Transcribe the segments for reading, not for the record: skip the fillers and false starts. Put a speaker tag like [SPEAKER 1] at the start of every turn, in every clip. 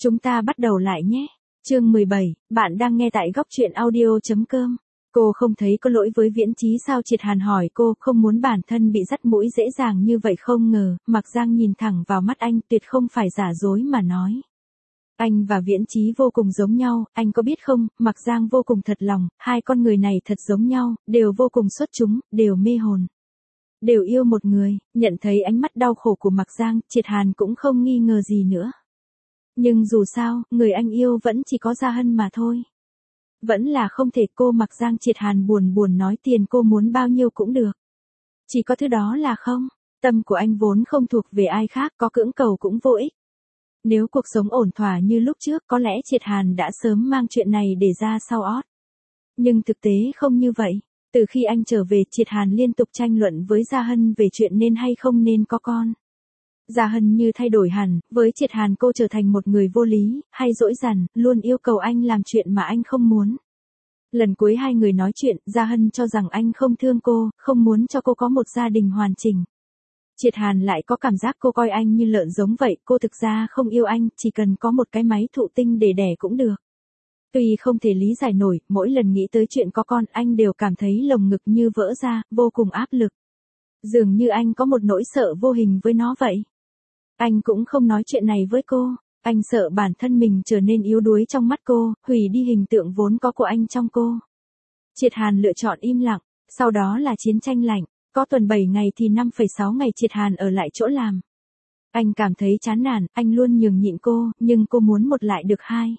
[SPEAKER 1] Chúng ta bắt đầu lại nhé. Chương 17, bạn đang nghe tại góc truyện audio.com. Cô không thấy có lỗi với Viễn Chí sao? Triệt Hàn hỏi cô, không muốn bản thân bị dắt mũi dễ dàng như vậy. Không ngờ, Mạc Giang nhìn thẳng vào mắt anh, tuyệt không phải giả dối mà nói. Anh và Viễn Chí vô cùng giống nhau, anh có biết không? Mạc Giang vô cùng thật lòng, hai con người này thật giống nhau, đều vô cùng xuất chúng, đều mê hồn. Đều yêu một người. Nhận thấy ánh mắt đau khổ của Mạc Giang, Triệt Hàn cũng không nghi ngờ gì nữa. Nhưng dù sao, người anh yêu vẫn chỉ có Gia Hân mà thôi. Vẫn là không thể. Cô Mạc Giang. Triệt Hàn buồn nói, tiền cô muốn bao nhiêu cũng được. Chỉ có thứ đó là không. Tâm của anh vốn không thuộc về ai khác, có cưỡng cầu cũng vô ích. Nếu cuộc sống ổn thỏa như lúc trước, có lẽ Triệt Hàn đã sớm mang chuyện này để ra sau ót. Nhưng thực tế không như vậy. Từ khi anh trở về, Triệt Hàn liên tục tranh luận với Gia Hân về chuyện nên hay không nên có con. Gia Hân như thay đổi hẳn, với Triệt Hàn cô trở thành một người vô lý, hay dỗi dằn, luôn yêu cầu anh làm chuyện mà anh không muốn. Lần cuối hai người nói chuyện, Gia Hân cho rằng anh không thương cô, không muốn cho cô có một gia đình hoàn chỉnh. Triệt Hàn lại có cảm giác cô coi anh như lợn giống vậy, cô thực ra không yêu anh, chỉ cần có một cái máy thụ tinh để đẻ cũng được. Tuy không thể lý giải nổi, mỗi lần nghĩ tới chuyện có con, anh đều cảm thấy lồng ngực như vỡ ra, vô cùng áp lực. Dường như anh có một nỗi sợ vô hình với nó vậy. Anh cũng không nói chuyện này với cô, anh sợ bản thân mình trở nên yếu đuối trong mắt cô, hủy đi hình tượng vốn có của anh trong cô. Triệt Hàn lựa chọn im lặng, sau đó là chiến tranh lạnh, có tuần 7 ngày thì 5,6 ngày Triệt Hàn ở lại chỗ làm. Anh cảm thấy chán nản, anh luôn nhường nhịn cô, nhưng cô muốn một lại được hai.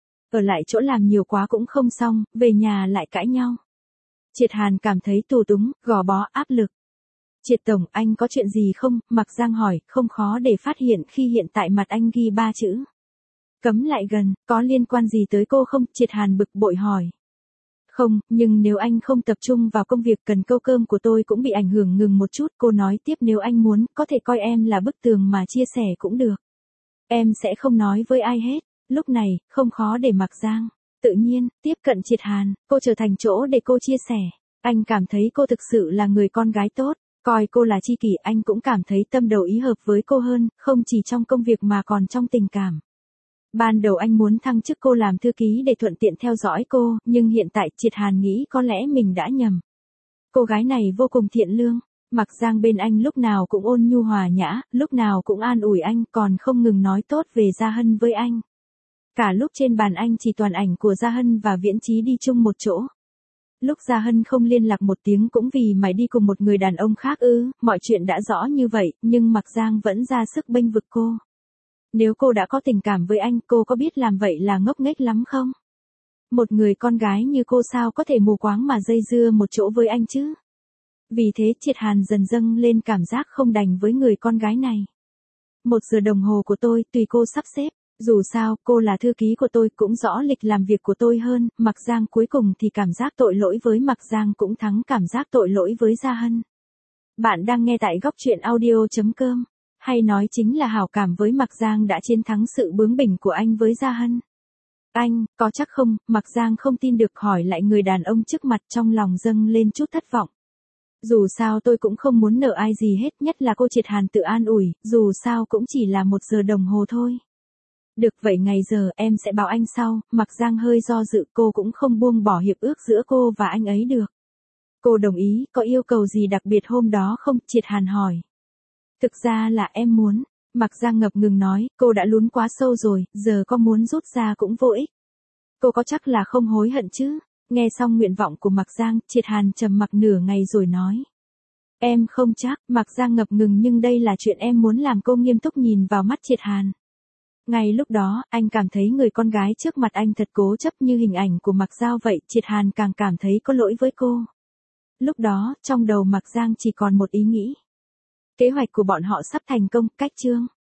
[SPEAKER 1] Ở lại chỗ làm nhiều quá cũng không xong, về nhà lại cãi nhau. Triệt Hàn cảm thấy tù túng, gò bó, áp lực. Triệt tổng, anh có chuyện gì không? Mạc Giang hỏi, không khó để phát hiện khi hiện tại mặt anh ghi 3 chữ. Cấm lại gần, có liên quan gì tới cô không? Triệt Hàn bực bội hỏi. Không, nhưng nếu anh không tập trung vào công việc, cần câu cơm của tôi cũng bị ảnh hưởng. Ngừng một chút, cô nói tiếp, nếu anh muốn, có thể coi em là bức tường mà chia sẻ cũng được. Em sẽ không nói với ai hết. Lúc này, không khó để Mạc Giang tự nhiên tiếp cận Triệt Hàn, cô trở thành chỗ để cô chia sẻ. Anh cảm thấy cô thực sự là người con gái tốt. Coi cô là tri kỷ, anh cũng cảm thấy tâm đầu ý hợp với cô hơn, không chỉ trong công việc mà còn trong tình cảm. Ban đầu anh muốn thăng chức cô làm thư ký để thuận tiện theo dõi cô, nhưng hiện tại Triệt Hàn nghĩ có lẽ mình đã nhầm. Cô gái này vô cùng thiện lương. Mạc Giang bên anh lúc nào cũng ôn nhu hòa nhã, lúc nào cũng an ủi anh, còn không ngừng nói tốt về Gia Hân với anh. Cả lúc trên bàn anh chỉ toàn ảnh của Gia Hân và Viễn Chí đi chung một chỗ. Lúc Gia Hân không liên lạc một tiếng cũng vì mày đi cùng một người đàn ông khác ư? Mọi chuyện đã rõ như vậy, nhưng Mạc Giang vẫn ra sức bênh vực cô. Nếu cô đã có tình cảm với anh, cô có biết làm vậy là ngốc nghếch lắm không? Một người con gái như cô sao có thể mù quáng mà dây dưa một chỗ với anh chứ? Vì thế Triệt Hàn dần dâng lên cảm giác không đành với người con gái này. 1 giờ đồng hồ của tôi, tùy cô sắp xếp. Dù sao, cô là thư ký của tôi, cũng rõ lịch làm việc của tôi hơn. Mạc Giang cuối cùng thì cảm giác tội lỗi với Mạc Giang cũng thắng cảm giác tội lỗi với Gia Hân. Bạn đang nghe tại góc truyện audio.com. Hay nói chính là hảo cảm với Mạc Giang đã chiến thắng sự bướng bỉnh của anh với Gia Hân. Anh, có chắc không? Mạc Giang không tin được hỏi lại người đàn ông trước mặt, trong lòng dâng lên chút thất vọng. Dù sao tôi cũng không muốn nợ ai gì hết, nhất là cô. Triệt Hàn tự an ủi, dù sao cũng chỉ là 1 giờ đồng hồ thôi. Được vậy ngày giờ, em sẽ báo anh sau. Mạc Giang hơi do dự, cô cũng không buông bỏ hiệp ước giữa cô và anh ấy được. Cô đồng ý, có yêu cầu gì đặc biệt hôm đó không? Triệt Hàn hỏi. Thực ra là em muốn. Mạc Giang ngập ngừng nói, cô đã lún quá sâu rồi, giờ có muốn rút ra cũng vô ích. Cô có chắc là không hối hận chứ? Nghe xong nguyện vọng của Mạc Giang, Triệt Hàn trầm mặc nửa ngày rồi nói. Em không chắc. Mạc Giang ngập ngừng, nhưng đây là chuyện em muốn làm. Cô nghiêm túc nhìn vào mắt Triệt Hàn. Ngay lúc đó, anh cảm thấy người con gái trước mặt anh thật cố chấp như hình ảnh của Mạc Giao vậy. Triệt Hàn càng cảm thấy có lỗi với cô. Lúc đó, trong đầu Mạc Giang chỉ còn một ý nghĩ. Kế hoạch của bọn họ sắp thành công. Cách chương